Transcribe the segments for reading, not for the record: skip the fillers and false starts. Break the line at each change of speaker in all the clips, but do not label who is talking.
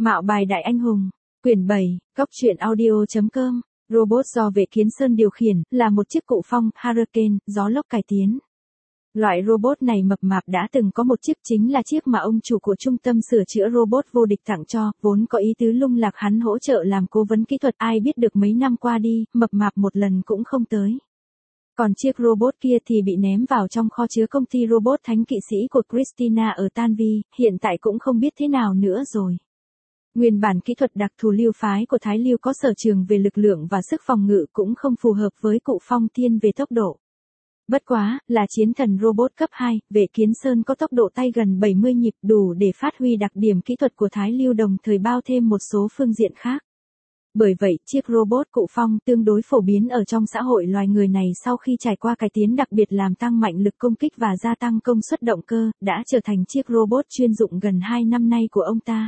Mạo bài đại anh hùng. Quyển 7, Góc truyện audio.com. Robot do Vệ Kiến Sơn điều khiển, là một chiếc cụ phong Hurricane, gió lốc cải tiến. Loại robot này mập mạp đã từng có một chiếc, chính là chiếc mà ông chủ của trung tâm sửa chữa robot vô địch tặng cho, vốn có ý tứ lung lạc hắn hỗ trợ làm cố vấn kỹ thuật, ai biết được mấy năm qua đi, mập mạp một lần cũng không tới. Còn chiếc robot kia thì bị ném vào trong kho chứa công ty robot Thánh Kỵ Sĩ của Christina ở Tanvi, hiện tại cũng không biết thế nào nữa rồi. Nguyên bản kỹ thuật đặc thù lưu phái của Thái Lưu có sở trường về lực lượng và sức phòng ngự cũng không phù hợp với cụ phong thiên về tốc độ. Bất quá, là chiến thần robot cấp 2, Vệ Kiến Sơn có tốc độ tay gần 70 nhịp đủ để phát huy đặc điểm kỹ thuật của Thái Lưu đồng thời bao thêm một số phương diện khác. Bởi vậy, chiếc robot cụ phong tương đối phổ biến ở trong xã hội loài người này sau khi trải qua cải tiến đặc biệt làm tăng mạnh lực công kích và gia tăng công suất động cơ, đã trở thành chiếc robot chuyên dụng gần 2 năm nay của ông ta.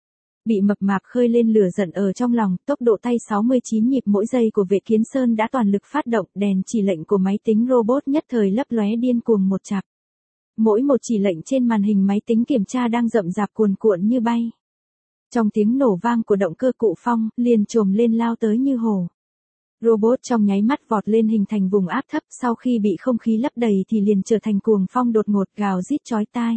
Bị mập mạp khơi lên lửa giận ở trong lòng, tốc độ tay 69 nhịp mỗi giây của Vệ Kiến Sơn đã toàn lực phát động, đèn chỉ lệnh của máy tính robot nhất thời lấp lóe điên cuồng một chặp. Mỗi một chỉ lệnh trên màn hình máy tính kiểm tra đang rậm rạp cuồn cuộn như bay. Trong tiếng nổ vang của động cơ cụ phong, liền trồm lên lao tới như hổ. Robot trong nháy mắt vọt lên hình thành vùng áp thấp, sau khi bị không khí lấp đầy thì liền trở thành cuồng phong đột ngột gào rít chói tai.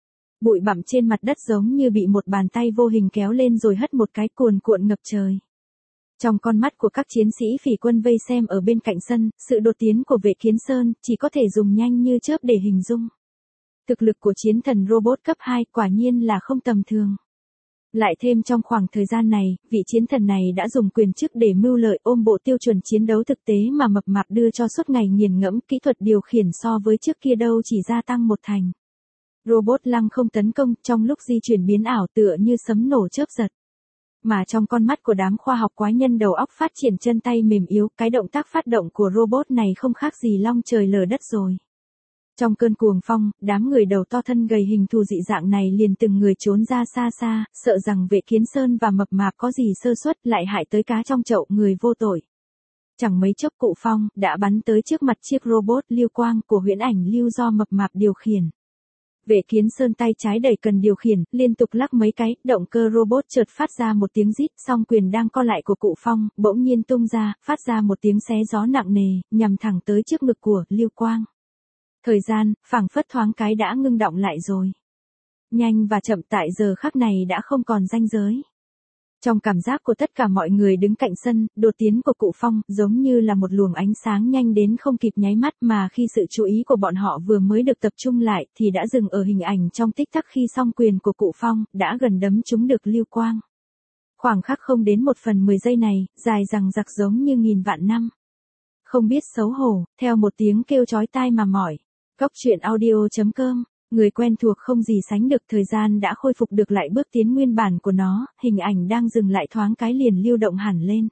Bụi bặm trên mặt đất giống như bị một bàn tay vô hình kéo lên rồi hất một cái cuồn cuộn ngập trời. Trong con mắt của các chiến sĩ phỉ quân vây xem ở bên cạnh sân, sự đột tiến của Vệ Kiến Sơn chỉ có thể dùng nhanh như chớp để hình dung. Thực lực của chiến thần robot cấp 2 quả nhiên là không tầm thường. Lại thêm trong khoảng thời gian này, vị chiến thần này đã dùng quyền chức để mưu lợi ôm bộ tiêu chuẩn chiến đấu thực tế mà mập mạp đưa cho suốt ngày nghiền ngẫm, kỹ thuật điều khiển so với trước kia đâu chỉ gia tăng một thành. Robot lăng không tấn công, trong lúc di chuyển biến ảo tựa như sấm nổ chớp giật. Mà trong con mắt của đám khoa học quái nhân đầu óc phát triển chân tay mềm yếu, cái động tác phát động của robot này không khác gì long trời lở đất rồi. Trong cơn cuồng phong, đám người đầu to thân gầy hình thù dị dạng này liền từng người trốn ra xa xa, sợ rằng Vệ Kiến Sơn và mập mạp có gì sơ suất lại hại tới cá trong chậu người vô tội. Chẳng mấy chốc cụ phong đã bắn tới trước mặt chiếc robot lưu quang của huyễn ảnh lưu do mập mạp điều khiển. Vệ Kiến Sơn tay trái đẩy cần điều khiển, liên tục lắc mấy cái, động cơ robot chợt phát ra một tiếng rít, song quyền đang co lại của cụ phong, bỗng nhiên tung ra, phát ra một tiếng xé gió nặng nề, nhằm thẳng tới trước ngực của lưu quang. Thời gian, phảng phất thoáng cái đã ngưng đọng lại rồi. Nhanh và chậm tại giờ khắc này đã không còn ranh giới. Trong cảm giác của tất cả mọi người đứng cạnh sân, đột tiến của cụ phong giống như là một luồng ánh sáng nhanh đến không kịp nháy mắt, mà khi sự chú ý của bọn họ vừa mới được tập trung lại thì đã dừng ở hình ảnh trong tích tắc khi song quyền của cụ phong đã gần đấm trúng được lưu quang. Khoảng khắc không đến 1/10 giây này, dài dằng dặc giống như nghìn vạn năm. Không biết xấu hổ, theo một tiếng kêu chói tai mà mỏi. Góc truyện audio.com. Người quen thuộc không gì sánh được, thời gian đã khôi phục được lại bước tiến nguyên bản của nó, hình ảnh đang dừng lại thoáng cái liền lưu động hẳn lên.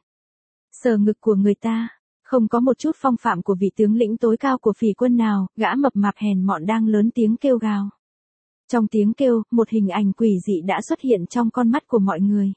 Sờ ngực của người ta, không có một chút phong phạm của vị tướng lĩnh tối cao của phỉ quân nào, gã mập mạp hèn mọn đang lớn tiếng kêu gào. Trong tiếng kêu, một hình ảnh quỷ dị đã xuất hiện trong con mắt của mọi người.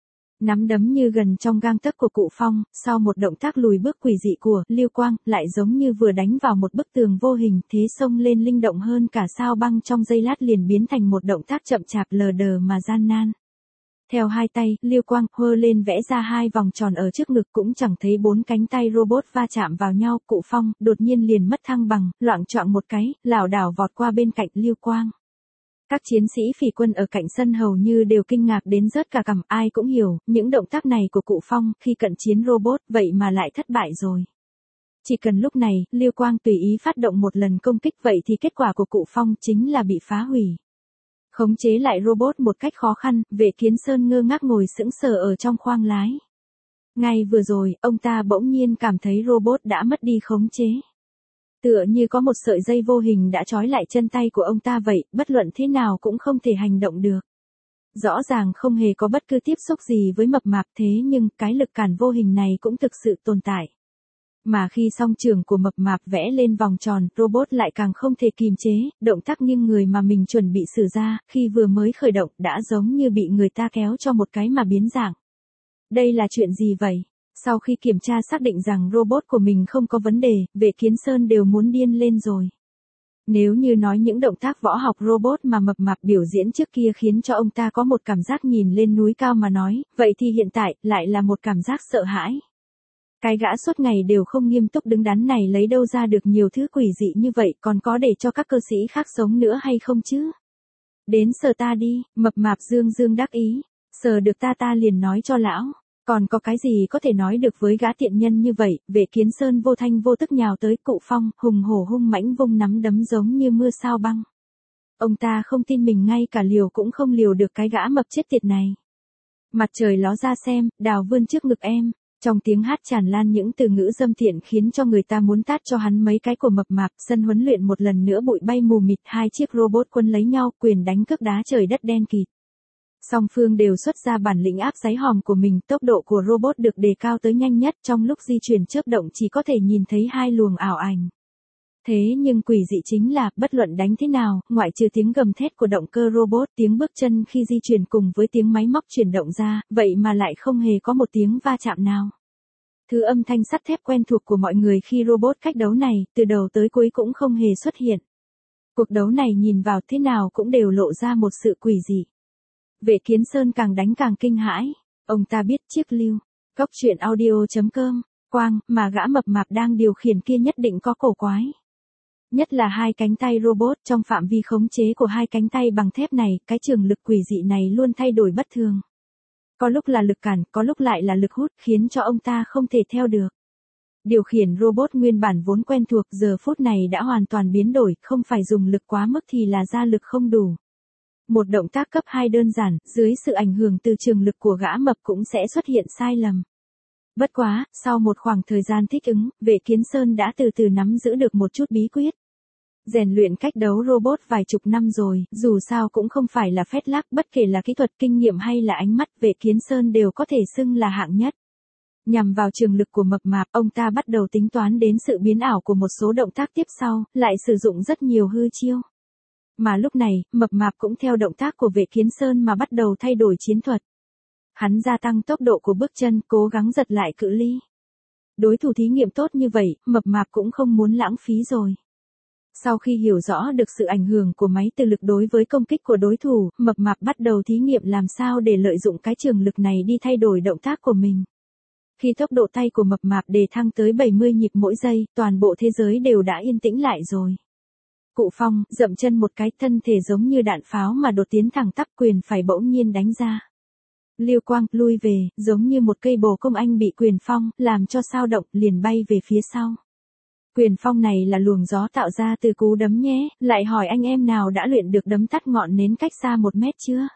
Nắm đấm như gần trong gang tấc của cụ phong, sau một động tác lùi bước quỷ dị của lưu quang, lại giống như vừa đánh vào một bức tường vô hình, thế xông lên linh động hơn cả sao băng, trong giây lát liền biến thành một động tác chậm chạp lờ đờ mà gian nan. Theo hai tay, lưu quang hơ lên vẽ ra hai vòng tròn ở trước ngực, cũng chẳng thấy bốn cánh tay robot va chạm vào nhau, cụ phong đột nhiên liền mất thăng bằng, loạng choạng một cái, lảo đảo vọt qua bên cạnh lưu quang. Các chiến sĩ phỉ quân ở cạnh sân hầu như đều kinh ngạc đến rớt cả cằm, ai cũng hiểu, những động tác này của cụ phong khi cận chiến robot vậy mà lại thất bại rồi. Chỉ cần lúc này, lưu quang tùy ý phát động một lần công kích vậy thì kết quả của cụ phong chính là bị phá hủy. Khống chế lại robot một cách khó khăn, Vệ Kiến Sơn ngơ ngác ngồi sững sờ ở trong khoang lái. Ngay vừa rồi, ông ta bỗng nhiên cảm thấy robot đã mất đi khống chế. Tựa như có một sợi dây vô hình đã trói lại chân tay của ông ta vậy, bất luận thế nào cũng không thể hành động được. Rõ ràng không hề có bất cứ tiếp xúc gì với mập mạp, thế nhưng cái lực cản vô hình này cũng thực sự tồn tại. Mà khi song trường của mập mạp vẽ lên vòng tròn, robot lại càng không thể kìm chế, động tác nghiêng người mà mình chuẩn bị sử ra, khi vừa mới khởi động đã giống như bị người ta kéo cho một cái mà biến dạng. Đây là chuyện gì vậy? Sau khi kiểm tra xác định rằng robot của mình không có vấn đề, Vệ Kiến Sơn đều muốn điên lên rồi. Nếu như nói những động tác võ học robot mà mập mạp biểu diễn trước kia khiến cho ông ta có một cảm giác nhìn lên núi cao mà nói, vậy thì hiện tại lại là một cảm giác sợ hãi. Cái gã suốt ngày đều không nghiêm túc đứng đắn này lấy đâu ra được nhiều thứ quỷ dị như vậy, còn có để cho các cơ sĩ khác sống nữa hay không chứ? Đến sờ ta đi, mập mạp dương dương đắc ý, sờ được ta liền nói cho lão. Còn có cái gì có thể nói được với gã tiện nhân như vậy, Vệ Kiến Sơn vô thanh vô tức nhào tới Cụ Phong, hùng hổ hung mãnh vung nắm đấm giống như mưa sao băng. Ông ta không tin mình ngay cả liều cũng không liều được cái gã mập chết tiệt này. Mặt trời ló ra xem, đào vươn trước ngực em. Trong tiếng hát tràn lan những từ ngữ dâm thiện khiến cho người ta muốn tát cho hắn mấy cái của mập mạp. Sân huấn luyện một lần nữa bụi bay mù mịt, hai chiếc robot quân lấy nhau, quyền đánh cước đá trời đất đen kịt. Song phương đều xuất ra bản lĩnh áp đáy hòm của mình, tốc độ của robot được đề cao tới nhanh nhất, trong lúc di chuyển chớp động chỉ có thể nhìn thấy hai luồng ảo ảnh. Thế nhưng quỷ dị chính là, bất luận đánh thế nào, ngoại trừ tiếng gầm thét của động cơ robot, tiếng bước chân khi di chuyển cùng với tiếng máy móc chuyển động ra, vậy mà lại không hề có một tiếng va chạm nào. Thứ âm thanh sắt thép quen thuộc của mọi người khi robot cách đấu này, từ đầu tới cuối cũng không hề xuất hiện. Cuộc đấu này nhìn vào thế nào cũng đều lộ ra một sự quỷ dị. Vệ Kiến Sơn càng đánh càng kinh hãi. Ông ta biết chiếc lưu, góc truyện audio.com, quang, mà gã mập mạp đang điều khiển kia nhất định có cổ quái. Nhất là hai cánh tay robot, trong phạm vi khống chế của hai cánh tay bằng thép này, cái trường lực quỷ dị này luôn thay đổi bất thường. Có lúc là lực cản, có lúc lại là lực hút, khiến cho ông ta không thể theo được. Điều khiển robot nguyên bản vốn quen thuộc giờ phút này đã hoàn toàn biến đổi, không phải dùng lực quá mức thì là ra lực không đủ. Một động tác cấp 2 đơn giản, dưới sự ảnh hưởng từ trường lực của gã mập cũng sẽ xuất hiện sai lầm. Bất quá, sau một khoảng thời gian thích ứng, Vệ Kiến Sơn đã từ từ nắm giữ được một chút bí quyết. Rèn luyện cách đấu robot vài chục năm rồi, dù sao cũng không phải là phét lác, bất kể là kỹ thuật, kinh nghiệm hay là ánh mắt, Vệ Kiến Sơn đều có thể xưng là hạng nhất. Nhằm vào trường lực của mập mạp, ông ta bắt đầu tính toán đến sự biến ảo của một số động tác tiếp sau, lại sử dụng rất nhiều hư chiêu. Mà lúc này, mập mạp cũng theo động tác của Vệ Kiến Sơn mà bắt đầu thay đổi chiến thuật. Hắn gia tăng tốc độ của bước chân, cố gắng giật lại cự ly. Đối thủ thí nghiệm tốt như vậy, mập mạp cũng không muốn lãng phí rồi. Sau khi hiểu rõ được sự ảnh hưởng của máy từ lực đối với công kích của đối thủ, mập mạp bắt đầu thí nghiệm làm sao để lợi dụng cái trường lực này đi thay đổi động tác của mình. Khi tốc độ tay của mập mạp đề thăng tới 70 nhịp mỗi giây, toàn bộ thế giới đều đã yên tĩnh lại rồi. Cụ Phong, dậm chân một cái, thân thể giống như đạn pháo mà đột tiến thẳng tắp, quyền phải bỗng nhiên đánh ra. Lưu quang, lui về, giống như một cây bồ công anh bị quyền phong, làm cho sao động, liền bay về phía sau. Quyền phong này là luồng gió tạo ra từ cú đấm nhé, lại hỏi anh em nào đã luyện được đấm tắt ngọn nến cách xa 1 mét chưa?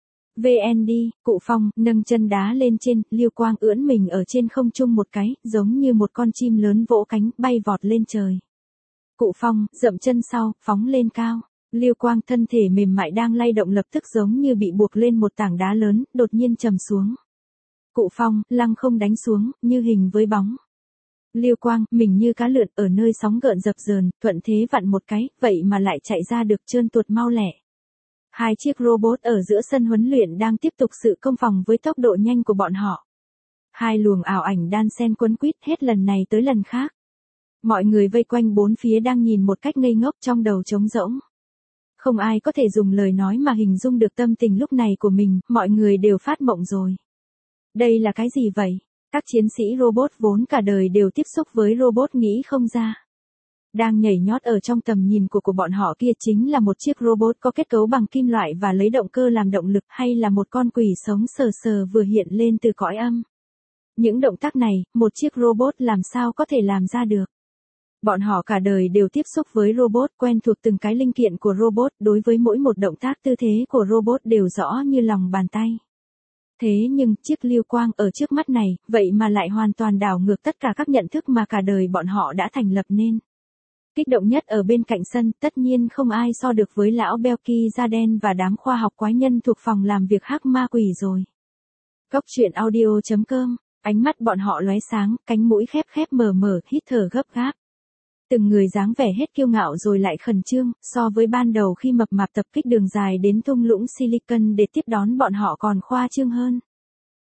VND, Cụ Phong, nâng chân đá lên trên, Lưu Quang ưỡn mình ở trên không trung một cái, giống như một con chim lớn vỗ cánh, bay vọt lên trời. Cụ Phong, dậm chân sau, phóng lên cao. Lưu Quang thân thể mềm mại đang lay động lập tức giống như bị buộc lên một tảng đá lớn, đột nhiên trầm xuống. Cụ Phong, lăng không đánh xuống, như hình với bóng. Lưu Quang, mình như cá lượn ở nơi sóng gợn dập dờn, thuận thế vặn một cái, vậy mà lại chạy ra được trơn tuột mau lẹ. Hai chiếc robot ở giữa sân huấn luyện đang tiếp tục sự công phòng với tốc độ nhanh của bọn họ. Hai luồng ảo ảnh đan xen quấn quýt hết lần này tới lần khác. Mọi người vây quanh bốn phía đang nhìn một cách ngây ngốc trong đầu trống rỗng. Không ai có thể dùng lời nói mà hình dung được tâm tình lúc này của mình, mọi người đều phát mộng rồi. Đây là cái gì vậy? Các chiến sĩ robot vốn cả đời đều tiếp xúc với robot nghĩ không ra. Đang nhảy nhót ở trong tầm nhìn của bọn họ kia chính là một chiếc robot có kết cấu bằng kim loại và lấy động cơ làm động lực, hay là một con quỷ sống sờ sờ vừa hiện lên từ cõi âm. Những động tác này, một chiếc robot làm sao có thể làm ra được. Bọn họ cả đời đều tiếp xúc với robot, quen thuộc từng cái linh kiện của robot, đối với mỗi một động tác tư thế của robot đều rõ như lòng bàn tay. Thế nhưng, chiếc Lưu Quang ở trước mắt này, vậy mà lại hoàn toàn đảo ngược tất cả các nhận thức mà cả đời bọn họ đã thành lập nên. Kích động nhất ở bên cạnh sân, tất nhiên không ai so được với lão Belki da đen và đám khoa học quái nhân thuộc phòng làm việc hắc ma quỷ rồi. Góc truyện audio.com, ánh mắt bọn họ lóe sáng, cánh mũi khép khép mờ mờ, hít thở gấp gáp. Từng người dáng vẻ hết kiêu ngạo rồi lại khẩn trương, so với ban đầu khi mập mạp tập kích đường dài đến thung lũng Silicon để tiếp đón bọn họ còn khoa trương hơn.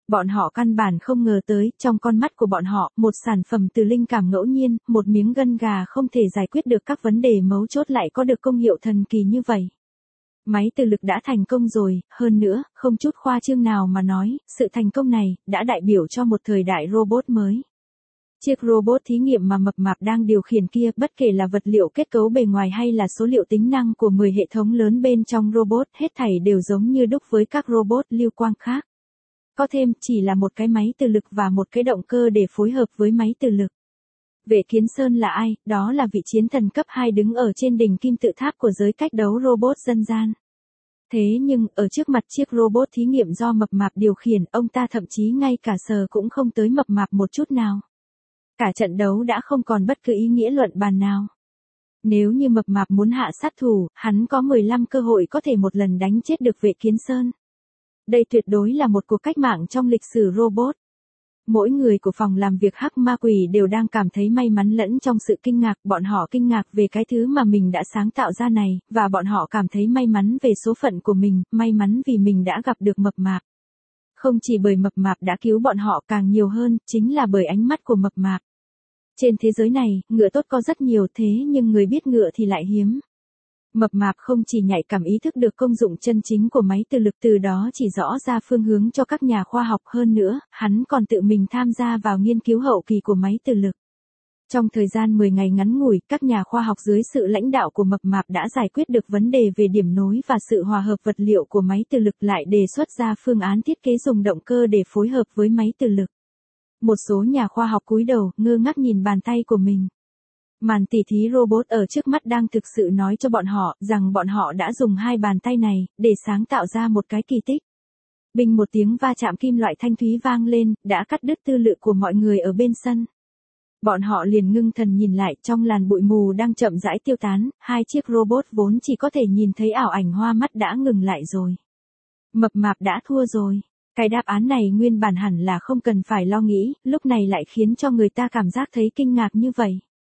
Bọn họ căn bản không ngờ tới, trong con mắt của bọn họ, một sản phẩm từ linh cảm ngẫu nhiên, một miếng gân gà không thể giải quyết được các vấn đề mấu chốt lại có được công hiệu thần kỳ như vậy. Máy từ lực đã thành công rồi, hơn nữa, không chút khoa trương nào mà nói, sự thành công này, đã đại biểu cho một thời đại robot mới. Chiếc robot thí nghiệm mà mập mạp đang điều khiển kia, bất kể là vật liệu kết cấu bề ngoài hay là số liệu tính năng của 10 hệ thống lớn bên trong robot, hết thảy đều giống như đúc với các robot lưu quang khác. Có thêm, chỉ là một cái máy từ lực và một cái động cơ để phối hợp với máy từ lực. Vệ Kiến Sơn là ai? Đó là vị chiến thần cấp 2 đứng ở trên đỉnh kim tự tháp của giới cách đấu robot dân gian. Thế nhưng, ở trước mặt chiếc robot thí nghiệm do mập mạp điều khiển, ông ta thậm chí ngay cả sờ cũng không tới mập mạp một chút nào. Cả trận đấu đã không còn bất cứ ý nghĩa luận bàn nào. Nếu như mập mạp muốn hạ sát thủ, hắn có 15 cơ hội có thể một lần đánh chết được Vệ Kiến Sơn. Đây tuyệt đối là một cuộc cách mạng trong lịch sử robot. Mỗi người của phòng làm việc Hắc Ma Quỷ đều đang cảm thấy may mắn lẫn trong sự kinh ngạc, bọn họ kinh ngạc về cái thứ mà mình đã sáng tạo ra này, và bọn họ cảm thấy may mắn về số phận của mình, may mắn vì mình đã gặp được mập mạp. Không chỉ bởi mập mạp đã cứu bọn họ, càng nhiều hơn, chính là bởi ánh mắt của mập mạp. Trên thế giới này, ngựa tốt có rất nhiều, thế nhưng người biết ngựa thì lại hiếm. Mập mạp không chỉ nhạy cảm ý thức được công dụng chân chính của máy từ lực, từ đó chỉ rõ ra phương hướng cho các nhà khoa học, hơn nữa, hắn còn tự mình tham gia vào nghiên cứu hậu kỳ của máy từ lực. Trong thời gian 10 ngày ngắn ngủi, các nhà khoa học dưới sự lãnh đạo của mập mạp đã giải quyết được vấn đề về điểm nối và sự hòa hợp vật liệu của máy từ lực, lại đề xuất ra phương án thiết kế dùng động cơ để phối hợp với máy từ lực. Một số nhà khoa học cúi đầu, ngơ ngác nhìn bàn tay của mình. Màn tỉ thí robot ở trước mắt đang thực sự nói cho bọn họ rằng bọn họ đã dùng hai bàn tay này để sáng tạo ra một cái kỳ tích. Bình một tiếng va chạm kim loại thanh thúy vang lên, đã cắt đứt tư lự của mọi người ở bên sân. Bọn họ liền ngưng thần nhìn lại, trong làn bụi mù đang chậm rãi tiêu tán, hai chiếc robot vốn chỉ có thể nhìn thấy ảo ảnh hoa mắt đã ngừng lại rồi. Mập mạp đã thua rồi. Cái đáp án này nguyên bản hẳn là không cần phải lo nghĩ, lúc này lại khiến cho người ta cảm giác thấy kinh ngạc như vậy.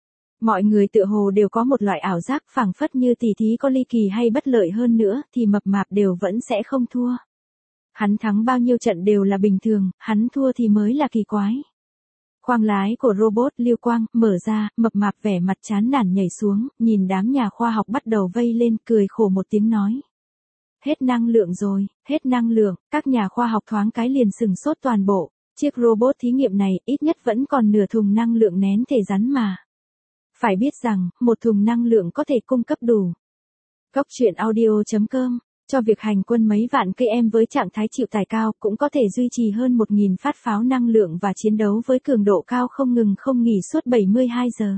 Mọi người tựa hồ đều có một loại ảo giác, phảng phất như tỉ thí có ly kỳ hay bất lợi hơn nữa thì mập mạp đều vẫn sẽ không thua. Hắn thắng bao nhiêu trận đều là bình thường, hắn thua thì mới là kỳ quái. Khoang lái của robot lưu quang mở ra, mập mạp vẻ mặt chán nản nhảy xuống, nhìn đám nhà khoa học bắt đầu vây lên, cười khổ một tiếng nói. Hết năng lượng rồi, hết năng lượng, các nhà khoa học thoáng cái liền sừng sốt toàn bộ. Chiếc robot thí nghiệm này ít nhất vẫn còn nửa thùng năng lượng nén thể rắn mà. Phải biết rằng, một thùng năng lượng có thể cung cấp đủ. Góc truyện audio.com, cho việc hành quân mấy vạn cây em với trạng thái chịu tải cao, cũng có thể duy trì hơn 1.000 phát pháo năng lượng và chiến đấu với cường độ cao không ngừng không nghỉ suốt 72 giờ.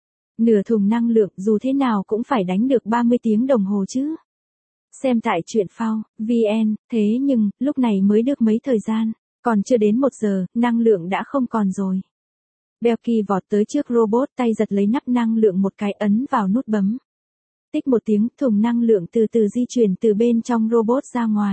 Nửa thùng năng lượng dù thế nào cũng phải đánh được 30 tiếng đồng hồ chứ. Xem tại truyện phao, VN, thế nhưng, lúc này mới được mấy thời gian, còn chưa đến 1 giờ, năng lượng đã không còn rồi. Belky vọt tới trước robot, tay giật lấy nắp năng lượng một cái, ấn vào nút bấm. Tích một tiếng, thùng năng lượng từ từ di chuyển từ bên trong robot ra ngoài.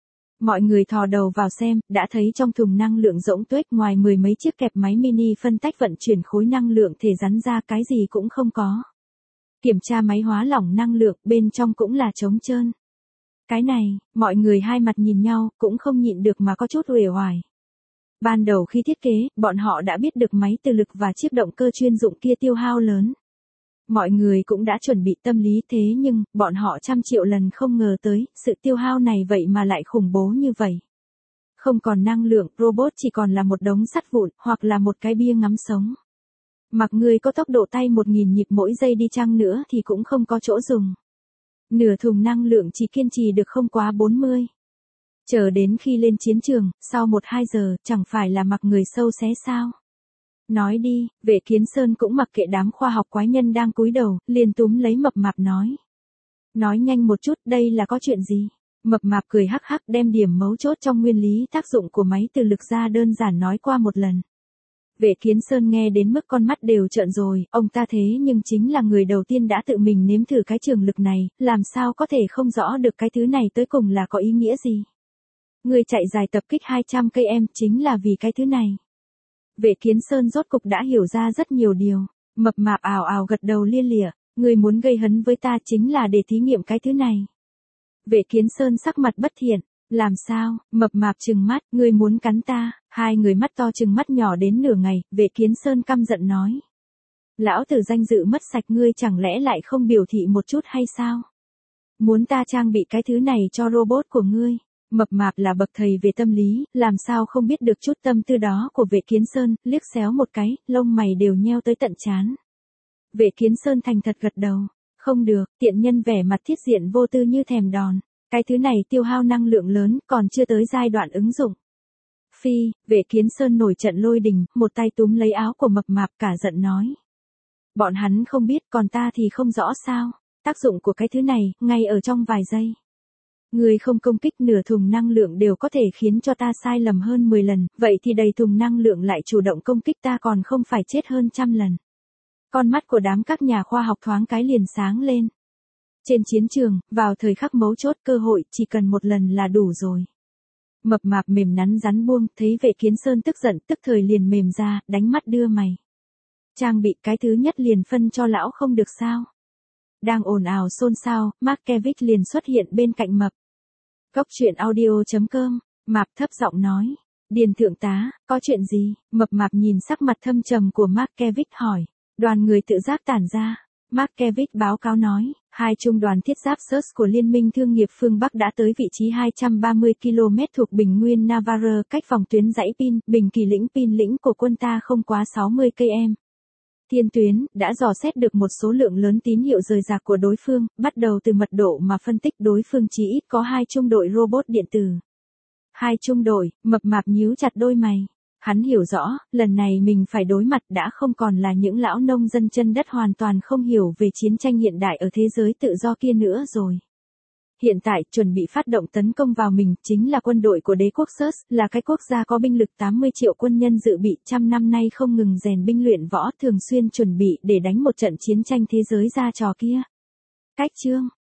Mọi người thò đầu vào xem, đã thấy trong thùng năng lượng rỗng tuếch, ngoài 10 mấy chiếc kẹp máy mini phân tách vận chuyển khối năng lượng thể rắn ra, cái gì cũng không có. Kiểm tra máy hóa lỏng năng lượng, bên trong cũng là trống trơn. Cái này, mọi người hai mặt nhìn nhau, cũng không nhịn được mà có chút uể oải. Ban đầu khi thiết kế, bọn họ đã biết được máy từ lực và chiếc động cơ chuyên dụng kia tiêu hao lớn. Mọi người cũng đã chuẩn bị tâm lý, thế nhưng, bọn họ trăm triệu lần không ngờ tới, sự tiêu hao này vậy mà lại khủng bố như vậy. Không còn năng lượng, robot chỉ còn là một đống sắt vụn, hoặc là một cái bia ngắm sống. Mặc người có tốc độ tay 1.000 nhịp mỗi giây đi chăng nữa thì cũng không có chỗ dùng. Nửa thùng năng lượng chỉ kiên trì được không quá 40. Chờ đến khi lên chiến trường, sau 1-2 giờ, chẳng phải là mặc người sâu xé sao? Nói đi, Vệ Kiến Sơn cũng mặc kệ đám khoa học quái nhân đang cúi đầu, liền túm lấy mập mạp nói. Nói nhanh một chút, đây là có chuyện gì? Mập mạp cười hắc hắc, đem điểm mấu chốt trong nguyên lý tác dụng của máy từ lực ra đơn giản nói qua một lần. Vệ Kiến Sơn nghe đến mức con mắt đều trợn rồi, ông ta thế nhưng chính là người đầu tiên đã tự mình nếm thử cái trường lực này, làm sao có thể không rõ được cái thứ này tới cùng là có ý nghĩa gì. Người chạy dài tập kích 200 cây em chính là vì cái thứ này. Vệ Kiến Sơn rốt cục đã hiểu ra rất nhiều điều, mập mạp ào ào gật đầu lia lịa, người muốn gây hấn với ta chính là để thí nghiệm cái thứ này. Vệ Kiến Sơn sắc mặt bất thiện, Làm sao? Mập mạp trừng mắt, ngươi muốn cắn ta? Hai người mắt to trừng mắt nhỏ đến nửa ngày, Vệ Kiến Sơn căm giận nói. Lão tử danh dự mất sạch, ngươi chẳng lẽ lại không biểu thị một chút hay sao? Muốn ta trang bị cái thứ này cho robot của ngươi? Mập mạp là bậc thầy về tâm lý, làm sao không biết được chút tâm tư đó của Vệ Kiến Sơn, liếc xéo một cái, lông mày đều nheo tới tận trán. Vệ Kiến Sơn thành thật gật đầu. Không được, tiện nhân vẻ mặt thiết diện vô tư như thèm đòn. Cái thứ này tiêu hao năng lượng lớn, còn chưa tới giai đoạn ứng dụng. Phi, Vệ Kiến Sơn nổi trận lôi đình, một tay túm lấy áo của mập mạp cả giận nói. Bọn hắn không biết, còn ta thì không rõ sao. Tác dụng của cái thứ này, ngay ở trong vài giây. Người không công kích nửa thùng năng lượng đều có thể khiến cho ta sai lầm hơn 10 lần, vậy thì đầy thùng năng lượng lại chủ động công kích ta còn không phải chết hơn 100 lần. Con mắt của đám các nhà khoa học thoáng cái liền sáng lên. Trên chiến trường, vào thời khắc mấu chốt cơ hội chỉ cần một lần là đủ rồi. Mập mạp mềm nắn rắn buông, thấy Vệ Kiến Sơn tức giận tức thời liền mềm ra, đánh mắt đưa mày. Trang bị cái thứ nhất liền phân cho lão không được sao? Đang ồn ào xôn xao, Markevich liền xuất hiện bên cạnh mập. Cốc truyện audio.com, mạp thấp giọng nói. Điền thượng tá, có chuyện gì? Mập mạp nhìn sắc mặt thâm trầm của Markevich hỏi. Đoàn người tự giác tản ra. Markevich báo cáo nói, hai trung đoàn thiết giáp SUS của Liên minh Thương nghiệp phương Bắc đã tới vị trí 230 km thuộc bình nguyên Navarre, cách phòng tuyến dãy Pin, Bình Kỳ Pin lĩnh của quân ta không quá 60 km. Thiên tuyến, đã dò xét được một số lượng lớn tín hiệu rời rạc của đối phương, bắt đầu từ mật độ mà phân tích đối phương chỉ ít có 2 trung đội robot điện tử. 2 trung đội, mập mạp nhíu chặt đôi mày. Hắn hiểu rõ, lần này mình phải đối mặt đã không còn là những lão nông dân chân đất hoàn toàn không hiểu về chiến tranh hiện đại ở thế giới tự do kia nữa rồi. Hiện tại, chuẩn bị phát động tấn công vào mình, chính là quân đội của đế quốc SUS, là cái quốc gia có binh lực 80 triệu quân nhân dự bị, 100 năm nay không ngừng rèn binh luyện võ, thường xuyên chuẩn bị để đánh một trận chiến tranh thế giới ra trò kia. Cách chương